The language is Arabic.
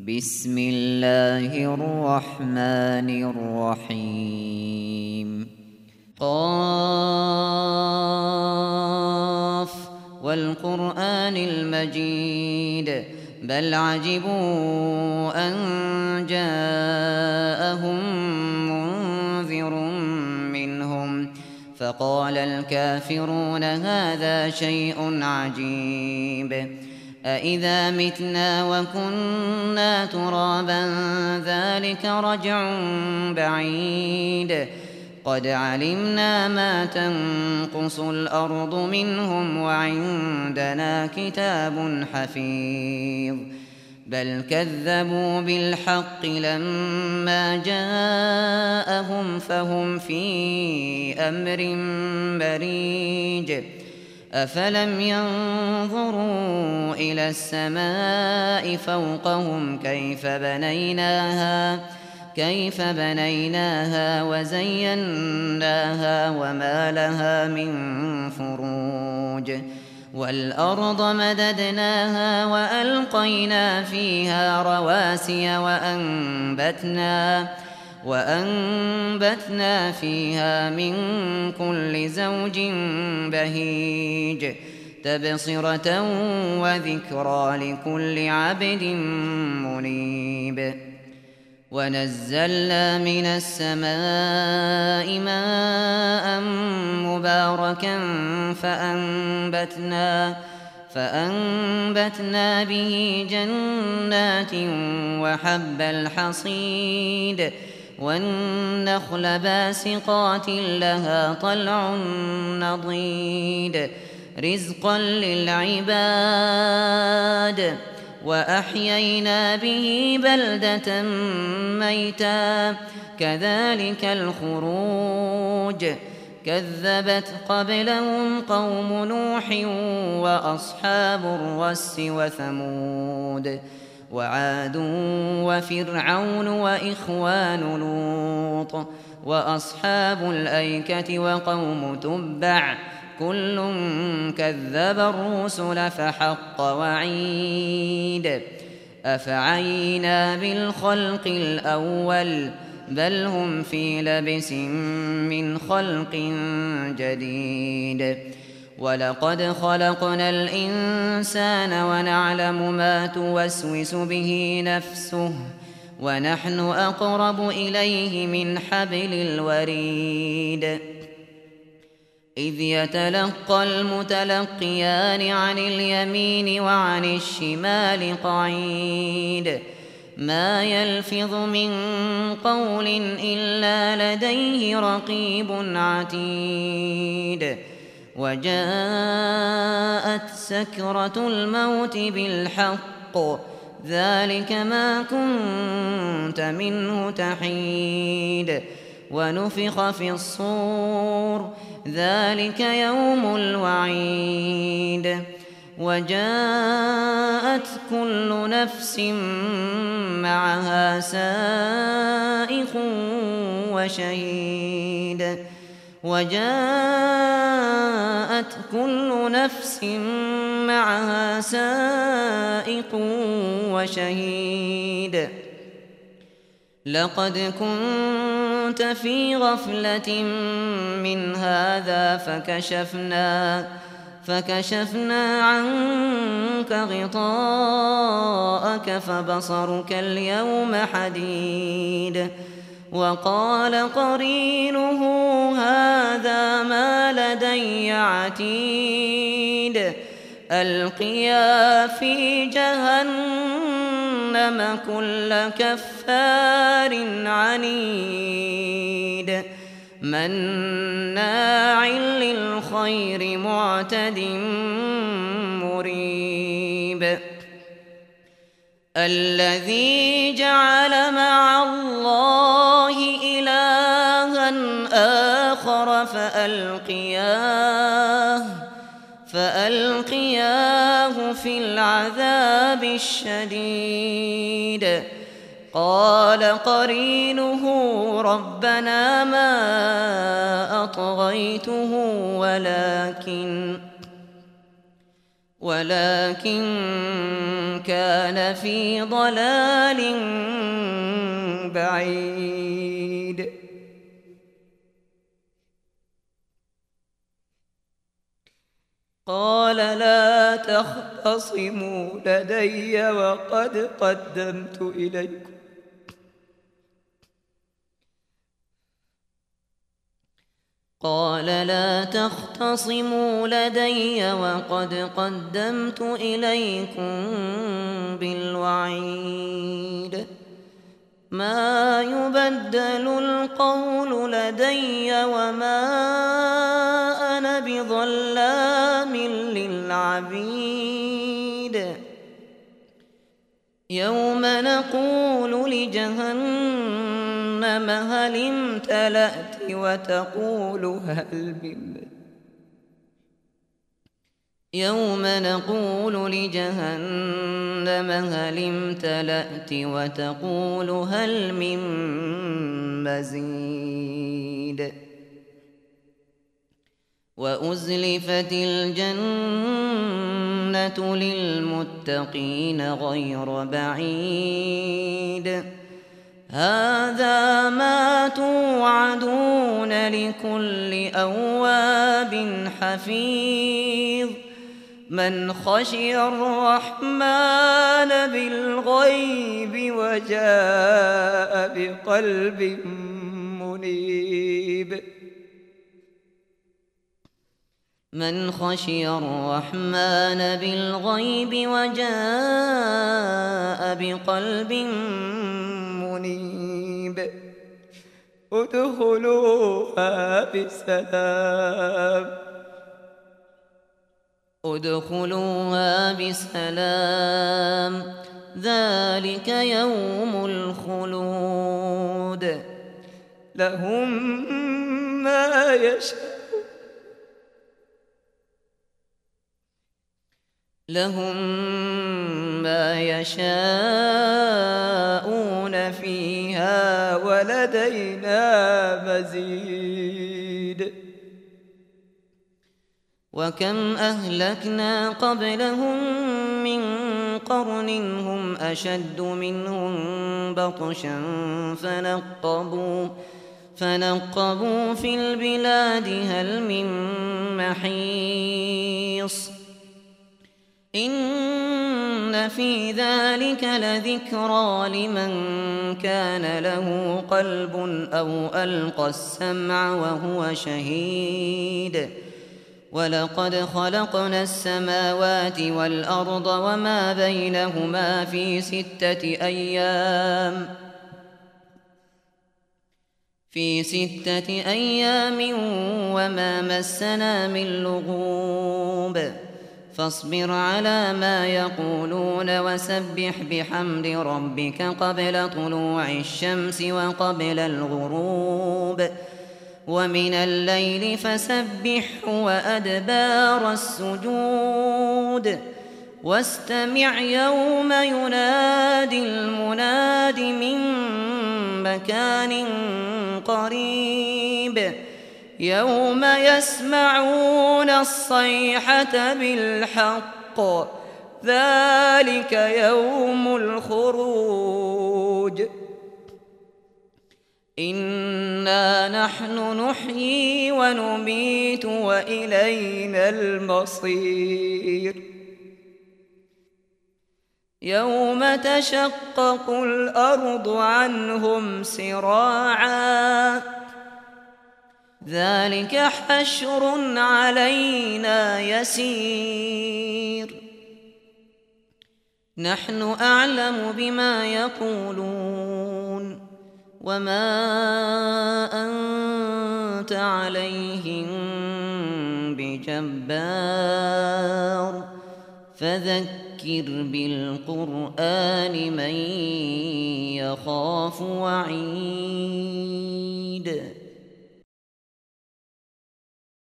بسم الله الرحمن الرحيم قاف والقرآن المجيد بل عجبوا أن جاءهم منذر منهم فقال الكافرون هذا شيء عجيب أإذا متنا وكنا ترابا ذلك رجع بعيد قد علمنا ما تنقص الأرض منهم وعندنا كتاب حفيظ بل كذبوا بالحق لما جاءهم فهم في أمر مريج أفلم ينظروا إلى السماء فوقهم كيف بنيناها وزيناها وما لها من فروج والأرض مددناها وألقينا فيها رواسي وأنبتنا فيها من كل زوج بهيج تبصرة وذكرى لكل عبد منيب ونزلنا من السماء ماء مباركا فأنبتنا به جنات وحب الحصيد والنخل باسقات لها طلع نضيد رزقا للعباد وأحيينا به بلدة ميتا كذلك الخروج كذبت قبلهم قوم نوح وأصحاب الرس وثمود وعاد وفرعون وإخوان لوط وأصحاب الأيكة وقوم تبع كل كذب الرسل فحق وعيد أفعينا بالخلق الأول بل هم في لبس من خلق جديد ولقد خلقنا الإنسان ونعلم ما توسوس به نفسه ونحن أقرب إليه من حبل الوريد إذ يتلقى المتلقيان عن اليمين وعن الشمال قعيد ما يلفظ من قول إلا لديه رقيب عتيد وجاءت سكرة الموت بالحق ذلك ما كنت منه تحيد ونفخ في الصور ذلك يوم الوعيد وجاءت كل نفس معها سائق وشهيد لقد كنت في غفلة من هذا فكشفنا عنك غطاءك فبصرك اليوم حديد وقال قرينه هذا ما لدي عتيد ألقيا في جهنم كل كفار عنيد مناع للخير معتد مريب الذي جعل مع الله إلها آخر فألقياه في العذاب الشديد قال قرينه ربنا ما أطغيته ولكن كان في ضلال بعيد. قال لا تختصموا لدي وقد قدمت إليكم قال لا تختصموا لدي وقد قدمت إليكم بالوعيد ما يبدل القول لدي وما أنا بظلام للعبيد يوم نقول لجهنم هل امتلأت وتقول هل من مزيد وأزلفت الجنة للمتقين غير بعيد هذا ما توعدون لكل أواب حفيظ من خشي الرحمن بالغيب وجاء بقلب منيب من خشي الرحمن بالغيب وجاء بقلب منيب ادخلوها بسلام ذلك يوم الخلود لهم ما يشاءون فيها ولدينا مزيد وكم أهلكنا قبلهم من قرن هم أشد منهم بطشا فنقبوا في البلاد هل من محيص إن في ذلك لذكرى لمن كان له قلب أو ألقى السمع وهو شهيد ولقد خلقنا السماوات والأرض وما بينهما في 6 أيام وما مسنا من لغوب فاصبر على ما يقولون وسبح بحمد ربك قبل طلوع الشمس وقبل الغروب ومن الليل فسبحه وأدبار السجود واستمع يوم ينادي المناد من مكان قريب يوم يسمعون الصيحة بالحق ذلك يوم الخروج إنا نحن نحيي ونميت وإلينا المصير يوم تشقق الأرض عنهم سراعا ذلك حشر علينا يسير نحن أعلم بما يقولون وما أنت عليهم بجبار فذكر بالقرآن من يخاف وعيد